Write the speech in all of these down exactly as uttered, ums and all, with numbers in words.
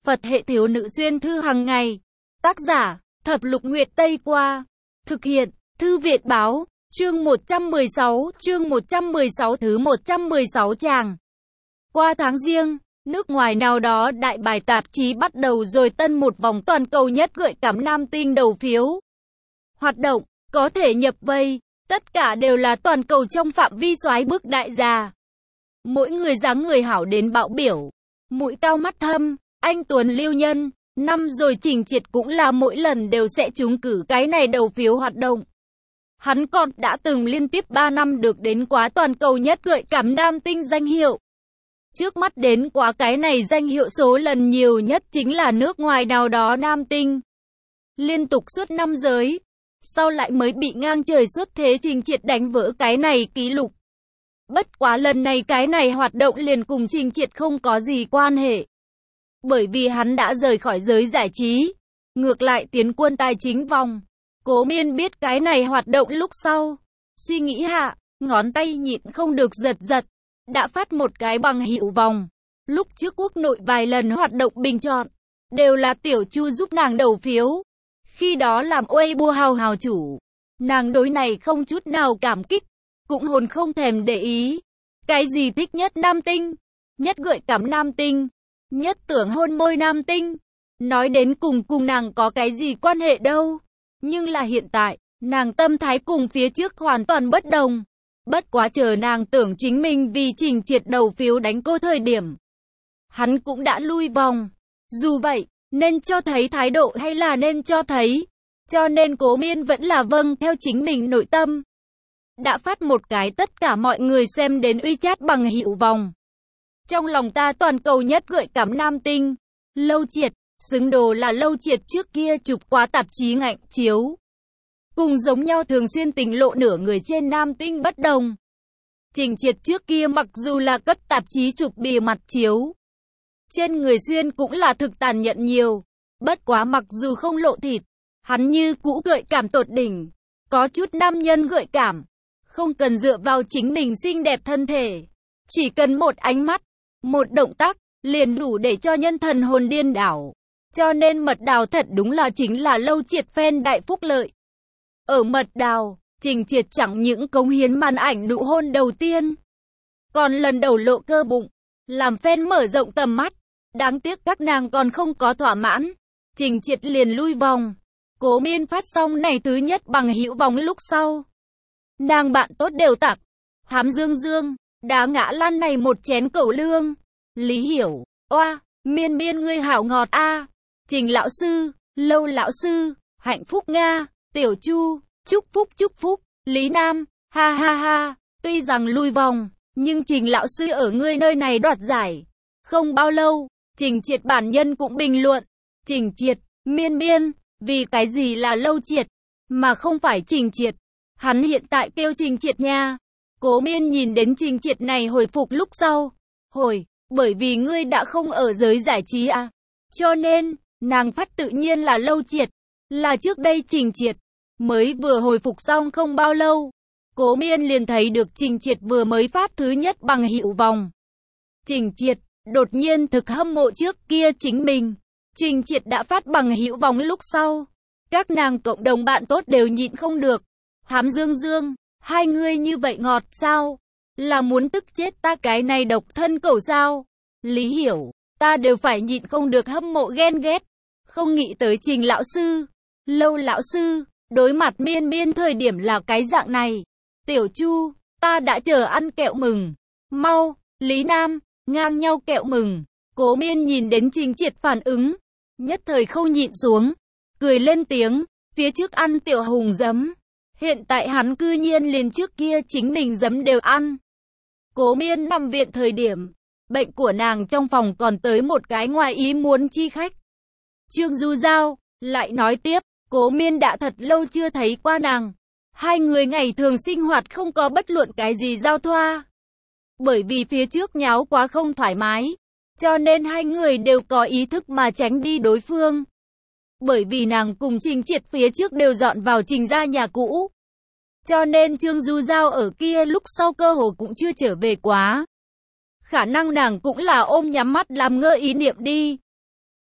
Phật hệ thiếu nữ xuyên thư hàng ngày. Tác giả, Thập Lục Nguyệt Tây Qua. Thực hiện, Thư viện báo, chương một trăm mười sáu, chương một trăm mười sáu thứ một trăm mười sáu tràng. Qua tháng Giêng, nước ngoài nào đó đại bài tạp chí bắt đầu rồi tân một vòng toàn cầu nhất gợi cảm nam tinh đầu phiếu. Hoạt động, có thể nhập vây, tất cả đều là toàn cầu trong phạm vi soái bức đại gia. Mỗi người dáng người hảo đến bạo biểu, mũi cao mắt thâm, anh tuấn lưu nhân, năm rồi Trình Triệt cũng là mỗi lần đều sẽ trúng cử cái này đầu phiếu hoạt động. Hắn còn đã từng liên tiếp ba năm được đến quá toàn cầu nhất gợi cảm nam tinh danh hiệu. Trước mắt đến quá cái này danh hiệu số lần nhiều nhất chính là nước ngoài nào đó nam tinh. Liên tục suốt năm giới, sau lại mới bị ngang trời xuất thế Trình Triệt đánh vỡ cái này kỷ lục. Bất quá lần này cái này hoạt động liền cùng Trình Triệt không có gì quan hệ. Bởi vì hắn đã rời khỏi giới giải trí, ngược lại tiến quân tài chính vòng. Cố Miên biết cái này hoạt động lúc sau, suy nghĩ hạ, ngón tay nhịn không được giật giật, đã phát một cái bằng hiệu vòng. Lúc trước quốc nội vài lần hoạt động bình chọn, đều là Tiểu Chu giúp nàng đầu phiếu. Khi đó làm Weibo hào hào chủ, nàng đối này không chút nào cảm kích, cũng hồn không thèm để ý. Cái gì thích nhất nam tinh, nhất gợi cảm nam tinh, nhất tưởng hôn môi nam tinh, nói đến cùng cùng nàng có cái gì quan hệ đâu. Nhưng là hiện tại, nàng tâm thái cùng phía trước hoàn toàn bất đồng. Bất quá chờ nàng tưởng chính mình vì Trình Triệt đầu phiếu đánh cô thời điểm, hắn cũng đã lui vòng. Dù vậy, nên cho thấy thái độ hay là nên cho thấy, cho nên Cố Miên vẫn là vâng theo chính mình nội tâm. Đã phát một cái tất cả mọi người xem đến WeChat bằng hiệu vòng. Trong lòng ta toàn cầu nhất gợi cảm nam tinh, Lâu Triệt, xứng đồ là Lâu Triệt trước kia chụp quá tạp chí ngạnh chiếu. Cùng giống nhau thường xuyên tình lộ nửa người trên nam tinh bất đồng. Trình Triệt trước kia mặc dù là cấp tạp chí chụp bìa mặt chiếu, trên người xuyên cũng là thực tàn nhẫn nhiều. Bất quá mặc dù không lộ thịt, hắn như cũ gợi cảm tột đỉnh, có chút nam nhân gợi cảm. Không cần dựa vào chính mình xinh đẹp thân thể, chỉ cần một ánh mắt, một động tác, liền đủ để cho nhân thần hồn điên đảo. Cho nên Mật Đào thật đúng là chính là Lâu Triệt fan đại phúc lợi. Ở Mật Đào, Trình Triệt chẳng những cống hiến màn ảnh nụ hôn đầu tiên, còn lần đầu lộ cơ bụng, làm fan mở rộng tầm mắt. Đáng tiếc các nàng còn không có thỏa mãn, Trình Triệt liền lui vòng. Cố Miên phát xong này thứ nhất bằng hữu vòng lúc sau, nàng bạn tốt đều tặc, hám dương dương, đá ngã lăn này một chén cẩu lương. Lý Hiểu, oa, Miên Miên ngươi hảo ngọt a. Trình lão sư, Lâu lão sư, hạnh phúc Nga, Tiểu Chu, chúc phúc chúc phúc, Lý Nam, ha ha ha. Tuy rằng lui vòng, nhưng Trình lão sư ở ngươi nơi này đoạt giải. Không bao lâu, Trình Triệt bản nhân cũng bình luận, Trình Triệt, Miên Miên, vì cái gì là Lâu Triệt, mà không phải Trình Triệt. Hắn hiện tại kêu Trình Triệt nha. Cố Miên nhìn đến Trình Triệt này hồi phục lúc sau. Hồi, bởi vì ngươi đã không ở giới giải trí à. Cho nên, nàng phát tự nhiên là Lâu Triệt. Là trước đây Trình Triệt mới vừa hồi phục xong không bao lâu. Cố Miên liền thấy được Trình Triệt vừa mới phát thứ nhất bằng hiệu vòng. Trình Triệt, đột nhiên thực hâm mộ trước kia chính mình. Trình Triệt đã phát bằng hiệu vòng lúc sau. Các nàng cộng đồng bạn tốt đều nhịn không được. Hám dương dương, hai người như vậy ngọt sao? Là muốn tức chết ta cái này độc thân cẩu sao? Lý Hiểu, ta đều phải nhịn không được hâm mộ ghen ghét. Không nghĩ tới Trình lão sư, Lâu lão sư, đối mặt Miên Miên thời điểm là cái dạng này. Tiểu Chu, ta đã chờ ăn kẹo mừng. Mau, Lý Nam, ngang nhau kẹo mừng. Cố Miên nhìn đến Trình Triệt phản ứng, nhất thời không nhịn xuống, cười lên tiếng, phía trước ăn tiểu hùng giấm. Hiện tại hắn cư nhiên liền trước kia chính mình giấm đều ăn. Cố Miên nằm viện thời điểm, bệnh của nàng trong phòng còn tới một cái ngoài ý muốn chi khách. Trương Du Giao, lại nói tiếp, Cố Miên đã thật lâu chưa thấy qua nàng. Hai người ngày thường sinh hoạt không có bất luận cái gì giao thoa. Bởi vì phía trước nháo quá không thoải mái, cho nên hai người đều có ý thức mà tránh đi đối phương. Bởi vì nàng cùng Trình Triệt phía trước đều dọn vào Trình gia nhà cũ. Cho nên Trương Du Giao ở kia lúc sau cơ hồ cũng chưa trở về quá. Khả năng nàng cũng là ôm nhắm mắt làm ngơ ý niệm đi.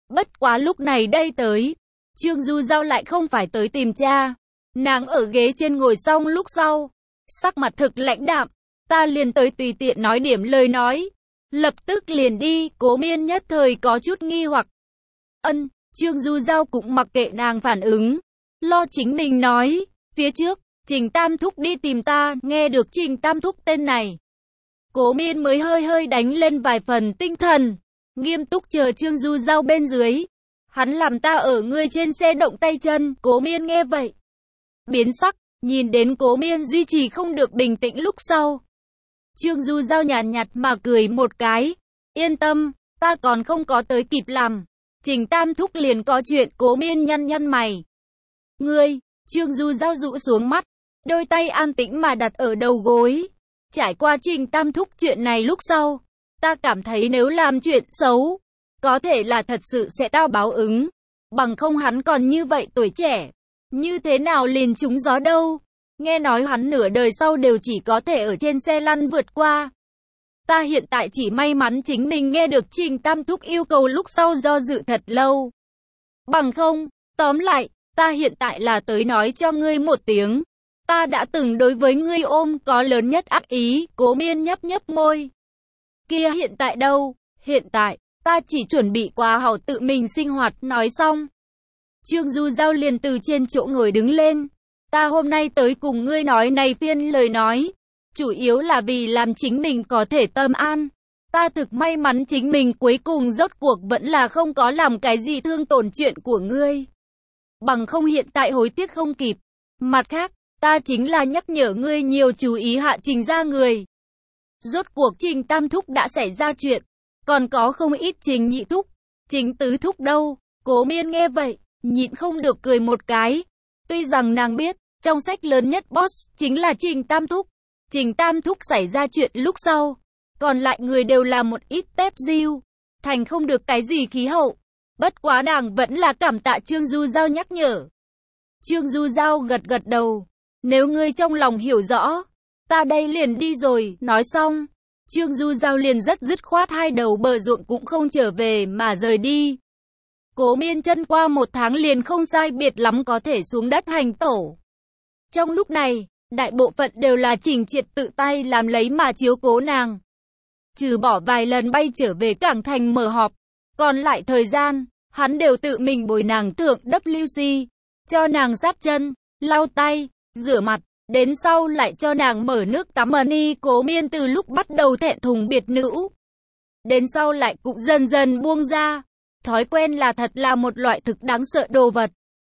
Bất quá lúc này đây tới, Trương Du Giao lại không phải tới tìm cha. Nàng ở ghế trên ngồi xong lúc sau, sắc mặt thực lãnh đạm, ta liền tới tùy tiện nói điểm lời nói. Lập tức liền đi, Cố Miên nhất thời có chút nghi hoặc. Ân, Trương Du Giao cũng mặc kệ nàng phản ứng, lo chính mình nói, phía trước, Trình Tam Thúc đi tìm ta, nghe được Trình Tam Thúc tên này. Cố Miên mới hơi hơi đánh lên vài phần tinh thần, nghiêm túc chờ Trương Du Giao bên dưới. Hắn làm ta ở ngươi trên xe động tay chân, Cố Miên nghe vậy. Biến sắc, nhìn đến Cố Miên duy trì không được bình tĩnh lúc sau. Trương Du Giao nhàn nhạt mà cười một cái, yên tâm, ta còn không có tới kịp làm. Trình Tam Thúc liền có chuyện, Cố Miên nhăn nhăn mày. Ngươi, Trương Du Giao rũ xuống mắt, đôi tay an tĩnh mà đặt ở đầu gối. Trải qua Trình Tam Thúc chuyện này lúc sau, ta cảm thấy nếu làm chuyện xấu, có thể là thật sự sẽ tao báo ứng. Bằng không hắn còn như vậy tuổi trẻ, như thế nào liền trúng gió đâu. Nghe nói hắn nửa đời sau đều chỉ có thể ở trên xe lăn vượt qua. Ta hiện tại chỉ may mắn chính mình nghe được Trình Tam Thúc yêu cầu lúc sau do dự thật lâu. Bằng không, tóm lại, ta hiện tại là tới nói cho ngươi một tiếng. Ta đã từng đối với ngươi ôm có lớn nhất ác ý, Cố Miên nhấp nhấp môi. Kia hiện tại đâu? Hiện tại, ta chỉ chuẩn bị quá hảo tự mình sinh hoạt, nói xong. Trương Du Giao liền từ trên chỗ ngồi đứng lên. Ta hôm nay tới cùng ngươi nói này phiên lời nói, chủ yếu là vì làm chính mình có thể tâm an. Ta thực may mắn chính mình cuối cùng rốt cuộc vẫn là không có làm cái gì thương tổn chuyện của ngươi. Bằng không hiện tại hối tiếc không kịp. Mặt khác, ta chính là nhắc nhở ngươi nhiều chú ý hạ Trình gia người. Rốt cuộc Trình Tam Thúc đã xảy ra chuyện, còn có không ít Trình Nhị Thúc, Trình Tứ Thúc đâu. Cố Miên nghe vậy, nhịn không được cười một cái. Tuy rằng nàng biết, trong sách lớn nhất boss chính là Trình Tam Thúc. Trình Tam Thúc xảy ra chuyện lúc sau, còn lại người đều là một ít tép diêu, thành không được cái gì khí hậu. Bất quá nàng vẫn là cảm tạ Trương Du Giao nhắc nhở. Trương Du Giao gật gật đầu. Nếu ngươi trong lòng hiểu rõ, ta đây liền đi rồi. Nói xong, Trương Du Giao liền rất dứt khoát hai đầu bờ ruộng cũng không trở về mà rời đi. Cố Miên chân qua một tháng liền không sai biệt lắm có thể xuống đất hành tẩu. Trong lúc này, đại bộ phận đều là Trình Triệt tự tay làm lấy mà chiếu cố nàng. Trừ bỏ vài lần bay trở về cảng thành mở họp, còn lại thời gian, hắn đều tự mình bồi nàng thượng W C, cho nàng sát chân, lau tay, rửa mặt, đến sau lại cho nàng mở nước tắm ni. Cố Miên từ lúc bắt đầu thẹn thùng biệt nữ, đến sau lại cũng dần dần buông ra. Thói quen là thật là một loại thực đáng sợ đồ vật.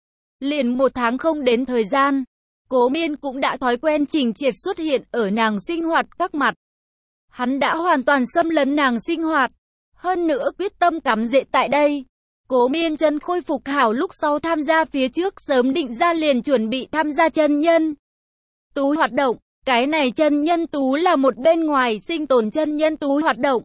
Liền một tháng không đến thời gian, Cố Miên cũng đã thói quen Trình Triệt xuất hiện ở nàng sinh hoạt các mặt. Hắn đã hoàn toàn xâm lấn nàng sinh hoạt, hơn nữa quyết tâm cắm rễ tại đây. Cố Miên chân khôi phục hảo lúc sau tham gia phía trước sớm định ra liền chuẩn bị tham gia chân nhân tú hoạt động. Cái này chân nhân tú là một bên ngoài sinh tồn chân nhân tú hoạt động.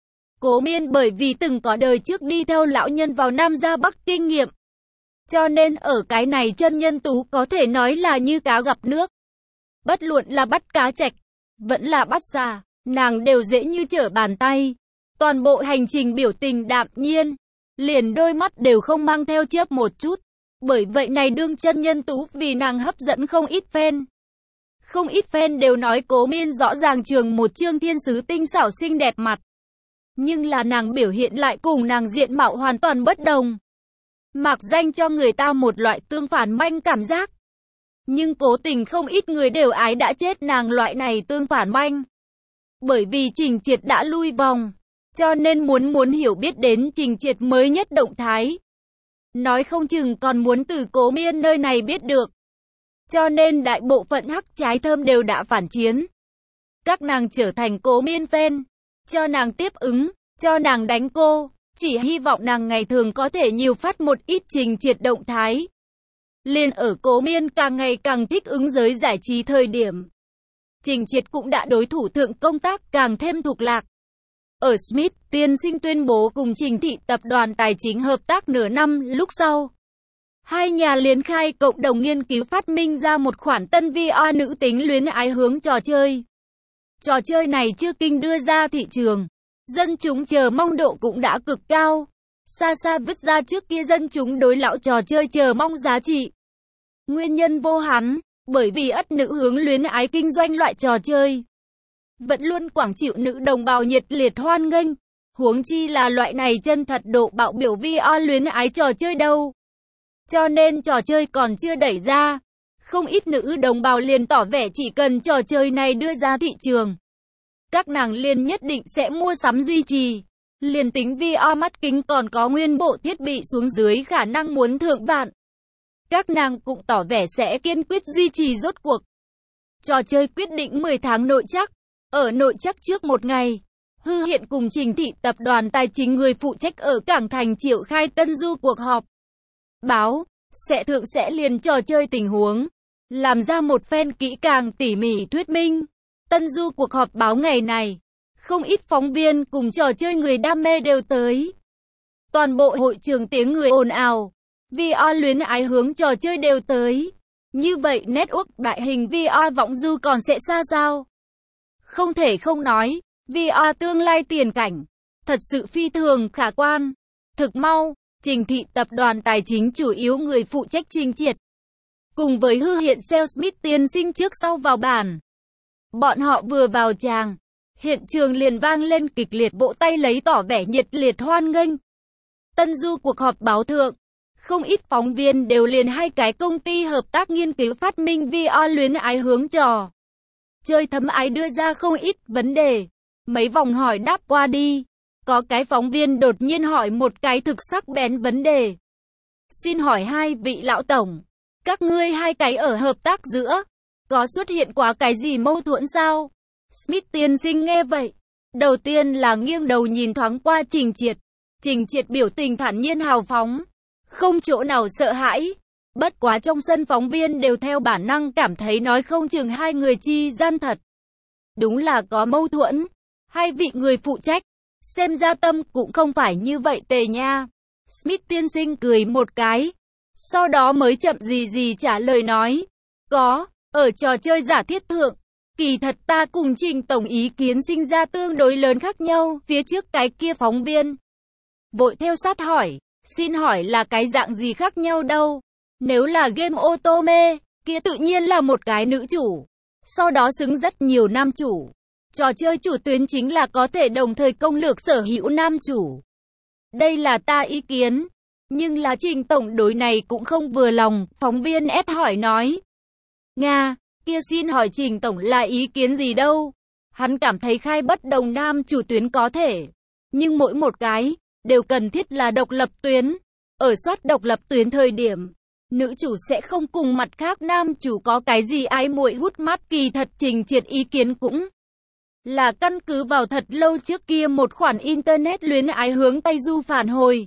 Cố Miên bởi vì từng có đời trước đi theo lão nhân vào Nam ra Bắc kinh nghiệm, cho nên ở cái này chân nhân tú có thể nói là như cá gặp nước. Bất luận là bắt cá trạch, vẫn là bắt già, nàng đều dễ như trở bàn tay. Toàn bộ hành trình biểu tình đạm nhiên, liền đôi mắt đều không mang theo chớp một chút. Bởi vậy này đương chân nhân tú vì nàng hấp dẫn không ít fan. Không ít fan đều nói Cố Miên rõ ràng trường một trương thiên sứ tinh xảo xinh đẹp mặt. Nhưng là nàng biểu hiện lại cùng nàng diện mạo hoàn toàn bất đồng. Mạc danh cho người ta một loại tương phản manh cảm giác. Nhưng cố tình không ít người đều ái đã chết nàng loại này tương phản manh. Bởi vì Trình Triệt đã lui vòng, cho nên muốn muốn hiểu biết đến Trình Triệt mới nhất động thái. Nói không chừng còn muốn từ Cố Miên nơi này biết được. Cho nên đại bộ phận hắc trái thơm đều đã phản chiến. Các nàng trở thành Cố Miên fan, cho nàng tiếp ứng, cho nàng đánh cô, chỉ hy vọng nàng ngày thường có thể nhiều phát một ít Trình Triệt động thái. Liên ở Cố Miên càng ngày càng thích ứng giới giải trí thời điểm, Trình Triệt cũng đã đối thủ thượng công tác càng thêm thuộc lạc. Ở Smith, tiên sinh tuyên bố cùng Trình Thị tập đoàn tài chính hợp tác nửa năm lúc sau. Hai nhà liên khai cộng đồng nghiên cứu phát minh ra một khoản tân vi a nữ tính luyến ái hướng trò chơi. Trò chơi này chưa kinh đưa ra thị trường, dân chúng chờ mong độ cũng đã cực cao. xa xa vứt ra trước kia dân chúng đối lão trò chơi chờ mong giá trị. Nguyên nhân vô hắn, bởi vì ất nữ hướng luyến ái kinh doanh loại trò chơi. Vẫn luôn quảng chịu nữ đồng bào nhiệt liệt hoan nghênh, huống chi là loại này chân thật độ bạo biểu vê rờ luyến ái trò chơi đâu. Cho nên trò chơi còn chưa đẩy ra, không ít nữ đồng bào liền tỏ vẻ chỉ cần trò chơi này đưa ra thị trường, các nàng liền nhất định sẽ mua sắm duy trì. Liền tính vê rờ mắt kính còn có nguyên bộ thiết bị xuống dưới khả năng muốn thượng vạn, các nàng cũng tỏ vẻ sẽ kiên quyết duy trì rốt cuộc. Trò chơi quyết định mười tháng nội trắc. Ở nội trắc trước một ngày, Hư Hiện cùng Trình Thị tập đoàn tài chính người phụ trách ở Cảng Thành triệu khai Tân Du cuộc họp. Báo, sẽ thượng sẽ liền trò chơi tình huống, làm ra một phen kỹ càng tỉ mỉ thuyết minh. Tân Du cuộc họp báo ngày này, không ít phóng viên cùng trò chơi người đam mê đều tới. Toàn bộ hội trường tiếng người ồn ào, vê rờ luyến ái hướng trò chơi đều tới. Như vậy network đại hình vê rờ vọng du còn sẽ xa sao? Không thể không nói, vê rờ tương lai tiền cảnh, thật sự phi thường khả quan. Thực mau, Trình Thị tập đoàn tài chính chủ yếu người phụ trách Trình Triệt, cùng với Hư Hiện Salesmith tiên sinh trước sau vào bàn. Bọn họ vừa vào tràng, hiện trường liền vang lên kịch liệt vỗ tay lấy tỏ vẻ nhiệt liệt hoan nghênh. Tân Du cuộc họp báo thượng, không ít phóng viên đều liền hai cái công ty hợp tác nghiên cứu phát minh vê rờ luyến ái hướng trò chơi thấm ái đưa ra không ít vấn đề. Mấy vòng hỏi đáp qua đi, có cái phóng viên đột nhiên hỏi một cái thực sắc bén vấn đề. Xin hỏi hai vị lão tổng, các ngươi hai cái ở hợp tác giữa, có xuất hiện quá cái gì mâu thuẫn sao? Smith tiên sinh nghe vậy, đầu tiên là nghiêng đầu nhìn thoáng qua Trình Triệt. Trình Triệt biểu tình thản nhiên hào phóng, không chỗ nào sợ hãi. Bất quá trong sân phóng viên đều theo bản năng cảm thấy nói không chừng hai người chi gian thật. Đúng là có mâu thuẫn. Hai vị người phụ trách, xem ra tâm cũng không phải như vậy tề nha. Smith tiên sinh cười một cái, sau đó mới chậm gì gì trả lời nói. Có, ở trò chơi giả thiết thượng, kỳ thật ta cùng Trình tổng ý kiến sinh ra tương đối lớn khác nhau. Phía trước cái kia phóng viên vội theo sát hỏi, xin hỏi là cái dạng gì khác nhau đâu? Nếu là game otome, kia tự nhiên là một cái nữ chủ, sau đó xứng rất nhiều nam chủ. Trò chơi chủ tuyến chính là có thể đồng thời công lược sở hữu nam chủ. Đây là ta ý kiến, nhưng là Trình tổng đối này cũng không vừa lòng. Phóng viên ép hỏi nói, Nga, kia xin hỏi Trình tổng là ý kiến gì đâu? Hắn cảm thấy khai bất đồng nam chủ tuyến có thể, nhưng mỗi một cái đều cần thiết là độc lập tuyến. Ở soát độc lập tuyến thời điểm, nữ chủ sẽ không cùng mặt khác nam chủ có cái gì ái muội hút mắt. Kỳ thật Trình Triệt ý kiến cũng là căn cứ vào thật lâu trước kia một khoản internet luyến ái hướng Tây Du phản hồi,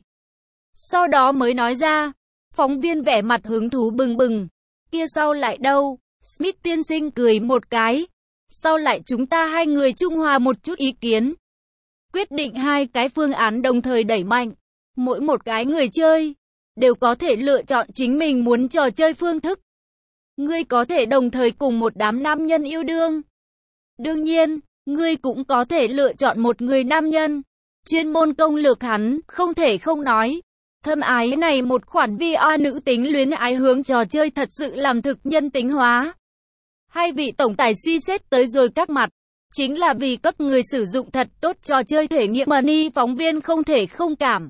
sau đó mới nói ra. Phóng viên vẻ mặt hứng thú bừng bừng, kia sau lại đâu? Smith tiên sinh cười một cái, sau lại chúng ta hai người trung hòa một chút ý kiến, quyết định hai cái phương án đồng thời đẩy mạnh. Mỗi một cái người chơi đều có thể lựa chọn chính mình muốn trò chơi phương thức. Ngươi có thể đồng thời cùng một đám nam nhân yêu đương. Đương nhiên, ngươi cũng có thể lựa chọn một người nam nhân. Chuyên môn công lược hắn, không thể không nói. Thâm ái này một khoản vê rờ nữ tính luyến ái hướng trò chơi thật sự làm thực nhân tính hóa. Hai vị tổng tài suy xét tới rồi các mặt, chính là vì cấp người sử dụng thật tốt trò chơi thể nghiệm money. Phóng viên không thể không cảm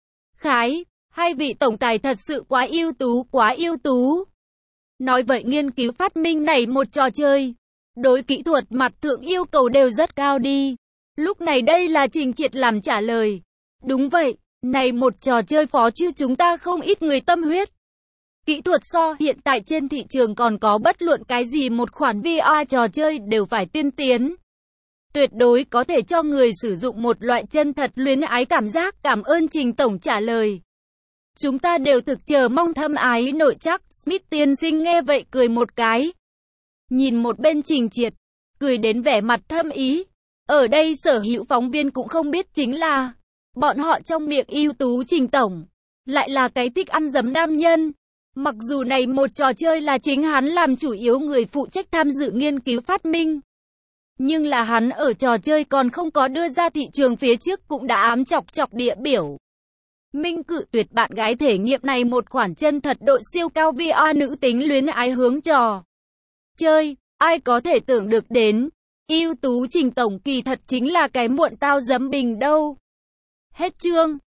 khái, hai vị tổng tài thật sự quá ưu tú, quá ưu tú. Nói vậy nghiên cứu phát minh này một trò chơi, đối kỹ thuật mặt thượng yêu cầu đều rất cao đi. Lúc này đây là Trình Triệt làm trả lời. Đúng vậy, này một trò chơi phó chứ chúng ta không ít người tâm huyết. Kỹ thuật so hiện tại trên thị trường còn có bất luận cái gì một khoản vê rờ trò chơi đều phải tiên tiến. Tuyệt đối có thể cho người sử dụng một loại chân thật luyến ái cảm giác. Cảm ơn Trình tổng trả lời. Chúng ta đều thực chờ mong thâm ái nội trắc. Smith tiên sinh nghe vậy cười một cái, nhìn một bên Trình Triệt, cười đến vẻ mặt thâm ý. Ở đây sở hữu phóng viên cũng không biết chính là, bọn họ trong miệng ưu tú Trình tổng, lại là cái thích ăn dấm nam nhân. Mặc dù này một trò chơi là chính hắn làm chủ yếu người phụ trách tham dự nghiên cứu phát minh, nhưng là hắn ở trò chơi còn không có đưa ra thị trường phía trước cũng đã ám chọc chọc địa biểu. Minh cự tuyệt bạn gái thể nghiệm này một khoản chân thật độ siêu cao vê rờ nữ tính luyến ái hướng trò chơi. Ai có thể tưởng được đến, ưu tú Trình Tổng kỳ thật chính là cái muộn tao dấm bình đâu. Hết chương.